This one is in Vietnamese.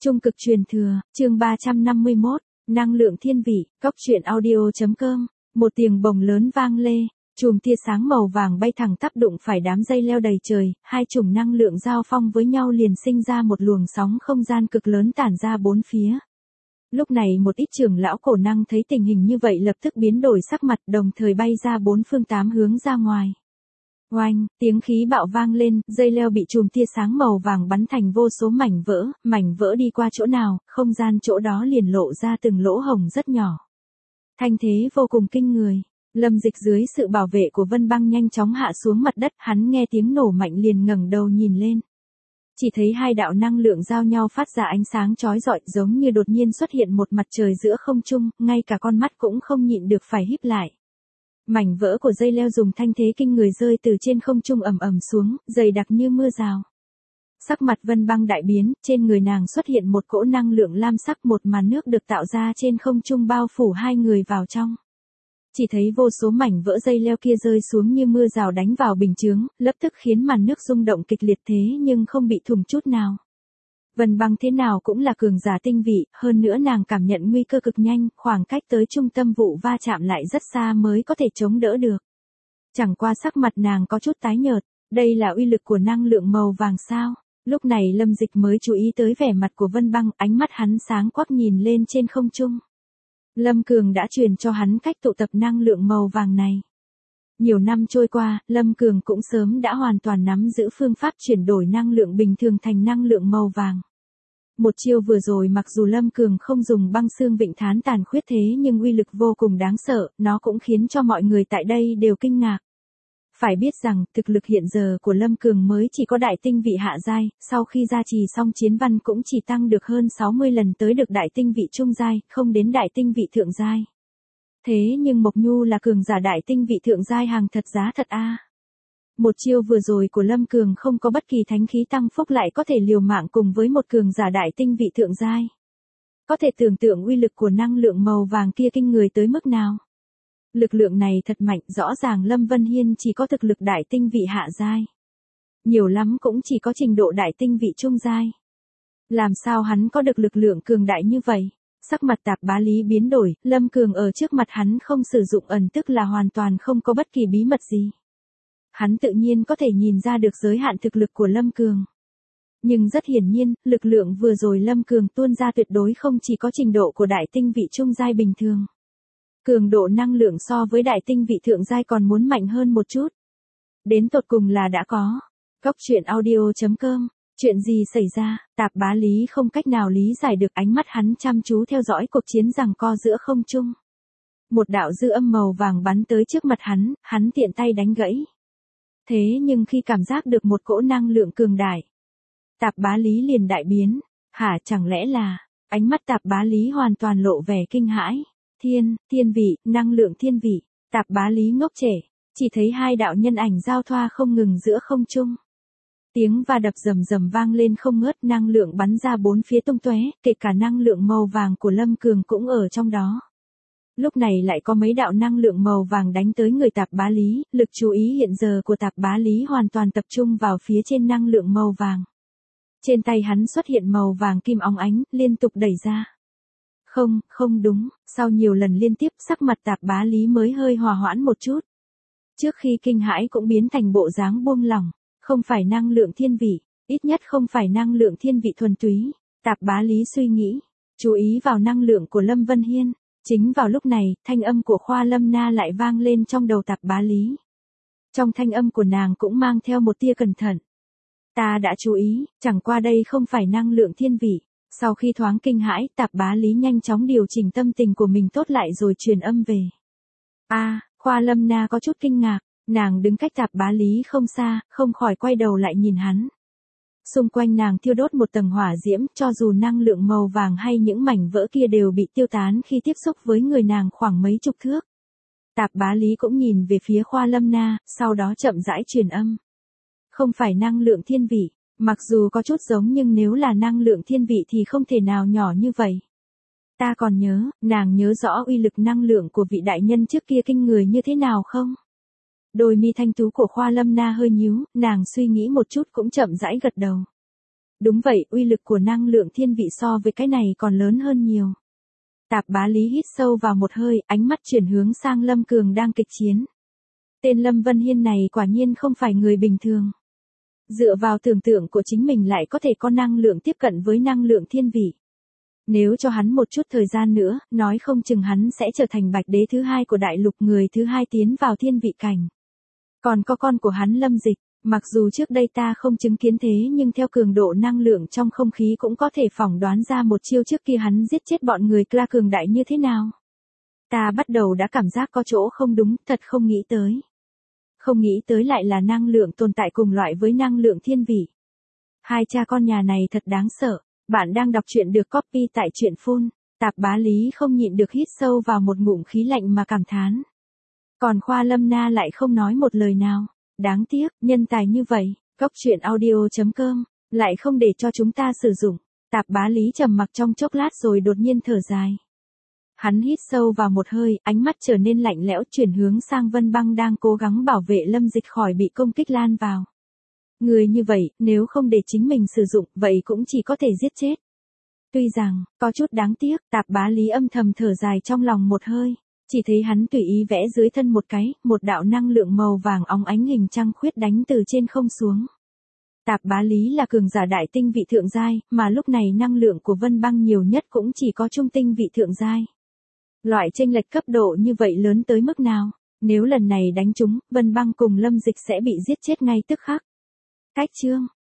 Trung cực truyền thừa, chương 351, năng lượng thiên vị, góc truyện audio.com, một tiếng bồng lớn vang lê, chùm tia sáng màu vàng bay thẳng tắp đụng phải đám dây leo đầy trời, hai chùm năng lượng giao phong với nhau liền sinh ra một luồng sóng không gian cực lớn tản ra bốn phía. Lúc này một ít trưởng lão cổ năng thấy tình hình như vậy lập tức biến đổi sắc mặt, đồng thời bay ra bốn phương tám hướng ra ngoài. Oanh, tiếng khí bạo vang lên, dây leo bị chùm tia sáng màu vàng bắn thành vô số mảnh vỡ đi qua chỗ nào, không gian chỗ đó liền lộ ra từng lỗ hổng rất nhỏ. Thanh thế vô cùng kinh người. Lâm Dịch dưới sự bảo vệ của Vân Băng nhanh chóng hạ xuống mặt đất, hắn nghe tiếng nổ mạnh liền ngẩng đầu nhìn lên. Chỉ thấy hai đạo năng lượng giao nhau phát ra ánh sáng chói rọi, giống như đột nhiên xuất hiện một mặt trời giữa không trung, ngay cả con mắt cũng không nhịn được phải híp lại. Mảnh vỡ của dây leo dùng thanh thế kinh người rơi từ trên không trung ầm ầm xuống, dày đặc như mưa rào. Sắc mặt Vân Băng đại biến, trên người nàng xuất hiện một cỗ năng lượng lam sắc, một màn nước được tạo ra trên không trung bao phủ hai người vào trong. Chỉ thấy vô số mảnh vỡ dây leo kia rơi xuống như mưa rào đánh vào bình chướng, lập tức khiến màn nước rung động kịch liệt thế nhưng không bị thủng chút nào. Vân Băng thế nào cũng là cường giả tinh vị, hơn nữa nàng cảm nhận nguy cơ cực nhanh, khoảng cách tới trung tâm vụ va chạm lại rất xa mới có thể chống đỡ được. Chẳng qua sắc mặt nàng có chút tái nhợt, đây là uy lực của năng lượng màu vàng sao? Lúc này Lâm Dịch mới chú ý tới vẻ mặt của Vân Băng, ánh mắt hắn sáng quắc nhìn lên trên không trung. Lâm Cường đã truyền cho hắn cách tụ tập năng lượng màu vàng này. Nhiều năm trôi qua, Lâm Cường cũng sớm đã hoàn toàn nắm giữ phương pháp chuyển đổi năng lượng bình thường thành năng lượng màu vàng. Một chiêu vừa rồi mặc dù Lâm Cường không dùng băng xương vịnh thán tàn khuyết thế nhưng uy lực vô cùng đáng sợ, nó cũng khiến cho mọi người tại đây đều kinh ngạc. Phải biết rằng, thực lực hiện giờ của Lâm Cường mới chỉ có đại tinh vị hạ giai, sau khi gia trì xong chiến văn cũng chỉ tăng được hơn 60 lần tới được đại tinh vị trung giai, không đến đại tinh vị thượng giai. Thế nhưng Mộc Nhu là cường giả đại tinh vị thượng giai hàng thật giá thật a. Một chiêu vừa rồi của Lâm Cường không có bất kỳ thánh khí tăng phúc lại có thể liều mạng cùng với một cường giả đại tinh vị thượng giai. Có thể tưởng tượng uy lực của năng lượng màu vàng kia kinh người tới mức nào. Lực lượng này thật mạnh, rõ ràng Lâm Vân Hiên chỉ có thực lực đại tinh vị hạ giai. Nhiều lắm cũng chỉ có trình độ đại tinh vị trung giai. Làm sao hắn có được lực lượng cường đại như vậy? Sắc mặt Tạp Bá Lý biến đổi, Lâm Cường ở trước mặt hắn không sử dụng ẩn tức là hoàn toàn không có bất kỳ bí mật gì. Hắn tự nhiên có thể nhìn ra được giới hạn thực lực của Lâm Cường. Nhưng rất hiển nhiên, lực lượng vừa rồi Lâm Cường tuôn ra tuyệt đối không chỉ có trình độ của đại tinh vị trung giai bình thường. Cường độ năng lượng so với đại tinh vị thượng giai còn muốn mạnh hơn một chút. Đến tột cùng là đã có. Góc truyện audio.com, chuyện gì xảy ra, Tạp Bá Lý không cách nào lý giải được, ánh mắt hắn chăm chú theo dõi cuộc chiến giằng co giữa không trung. Một đạo dư âm màu vàng bắn tới trước mặt hắn tiện tay đánh gãy. Thế nhưng khi cảm giác được một cỗ năng lượng cường đại, Tạp Bá Lý liền đại biến, chẳng lẽ là, ánh mắt Tạp Bá Lý hoàn toàn lộ vẻ kinh hãi. Thiên vị, năng lượng thiên vị, Tạp Bá Lý ngốc trệ, chỉ thấy hai đạo nhân ảnh giao thoa không ngừng giữa không trung. Tiếng va đập rầm rầm vang lên không ngớt, năng lượng bắn ra bốn phía tung tóe, kể cả năng lượng màu vàng của Lâm Cường cũng ở trong đó. Lúc này lại có mấy đạo năng lượng màu vàng đánh tới người Tạp Bá Lý, lực chú ý hiện giờ của Tạp Bá Lý hoàn toàn tập trung vào phía trên năng lượng màu vàng. Trên tay hắn xuất hiện màu vàng kim óng ánh, liên tục đẩy ra. Không đúng, sau nhiều lần liên tiếp sắc mặt Tạp Bá Lý mới hơi hòa hoãn một chút. Trước khi kinh hãi cũng biến thành bộ dáng buông lỏng, không phải năng lượng thiên vị, ít nhất không phải năng lượng thiên vị thuần túy. Tạp Bá Lý suy nghĩ, chú ý vào năng lượng của Lâm Vân Hiên. Chính vào lúc này, thanh âm của Khoa Lâm Na lại vang lên trong đầu Tạp Bá Lý. Trong thanh âm của nàng cũng mang theo một tia cẩn thận. Ta đã chú ý, chẳng qua đây không phải năng lượng thiên vị. Sau khi thoáng kinh hãi, Tạp Bá Lý nhanh chóng điều chỉnh tâm tình của mình tốt lại rồi truyền âm về. Khoa Lâm Na có chút kinh ngạc, nàng đứng cách Tạp Bá Lý không xa, không khỏi quay đầu lại nhìn hắn. Xung quanh nàng thiêu đốt một tầng hỏa diễm, cho dù năng lượng màu vàng hay những mảnh vỡ kia đều bị tiêu tán khi tiếp xúc với người nàng khoảng mấy chục thước. Tạp Bá Lý cũng nhìn về phía Khoa Lâm Na, sau đó chậm rãi truyền âm. Không phải năng lượng thiên vị. Mặc dù có chút giống nhưng nếu là năng lượng thiên vị thì không thể nào nhỏ như vậy. Ta còn nhớ, nàng nhớ rõ uy lực năng lượng của vị đại nhân trước kia kinh người như thế nào không? Đôi mi thanh tú của Khoa Lâm Na hơi nhíu, nàng suy nghĩ một chút cũng chậm rãi gật đầu. Đúng vậy, uy lực của năng lượng thiên vị so với cái này còn lớn hơn nhiều. Tạp Bá Lý hít sâu vào một hơi, ánh mắt chuyển hướng sang Lâm Cường đang kịch chiến. Tên Lâm Vân Hiên này quả nhiên không phải người bình thường. Dựa vào tưởng tượng của chính mình lại có thể có năng lượng tiếp cận với năng lượng thiên vị. Nếu cho hắn một chút thời gian nữa, nói không chừng hắn sẽ trở thành bạch đế thứ hai của đại lục, người thứ hai tiến vào thiên vị cảnh. Còn có con của hắn Lâm Dịch, mặc dù trước đây ta không chứng kiến thế nhưng theo cường độ năng lượng trong không khí cũng có thể phỏng đoán ra một chiêu trước kia hắn giết chết bọn người Kla cường đại như thế nào. Ta bắt đầu đã cảm giác có chỗ không đúng, thật không nghĩ tới. Không nghĩ tới lại là năng lượng tồn tại cùng loại với năng lượng thiên vị. Hai cha con nhà này thật đáng sợ. Bạn đang đọc truyện được copy tại truyện phun. Tạp Bá Lý không nhịn được hít sâu vào một ngụm khí lạnh mà cảm thán. Còn Khoa Lâm Na lại không nói một lời nào. Đáng tiếc, nhân tài như vậy, cóc truyện audio.com, lại không để cho chúng ta sử dụng. Tạp Bá Lý trầm mặc trong chốc lát rồi đột nhiên thở dài. Hắn hít sâu vào một hơi, ánh mắt trở nên lạnh lẽo, chuyển hướng sang Vân Băng đang cố gắng bảo vệ Lâm Dịch khỏi bị công kích lan vào. Người như vậy, nếu không để chính mình sử dụng, vậy cũng chỉ có thể giết chết. Tuy rằng, có chút đáng tiếc, Tạp Bá Lý âm thầm thở dài trong lòng một hơi. Chỉ thấy hắn tùy ý vẽ dưới thân một cái, một đạo năng lượng màu vàng óng ánh hình trăng khuyết đánh từ trên không xuống. Tạp Bá Lý là cường giả đại tinh vị thượng giai, mà lúc này năng lượng của Vân Băng nhiều nhất cũng chỉ có trung tinh vị thượng giai. Loại chênh lệch cấp độ như vậy lớn tới mức nào? Nếu lần này đánh trúng, Vân Băng cùng Lâm Dịch sẽ bị giết chết ngay tức khắc. Cách chương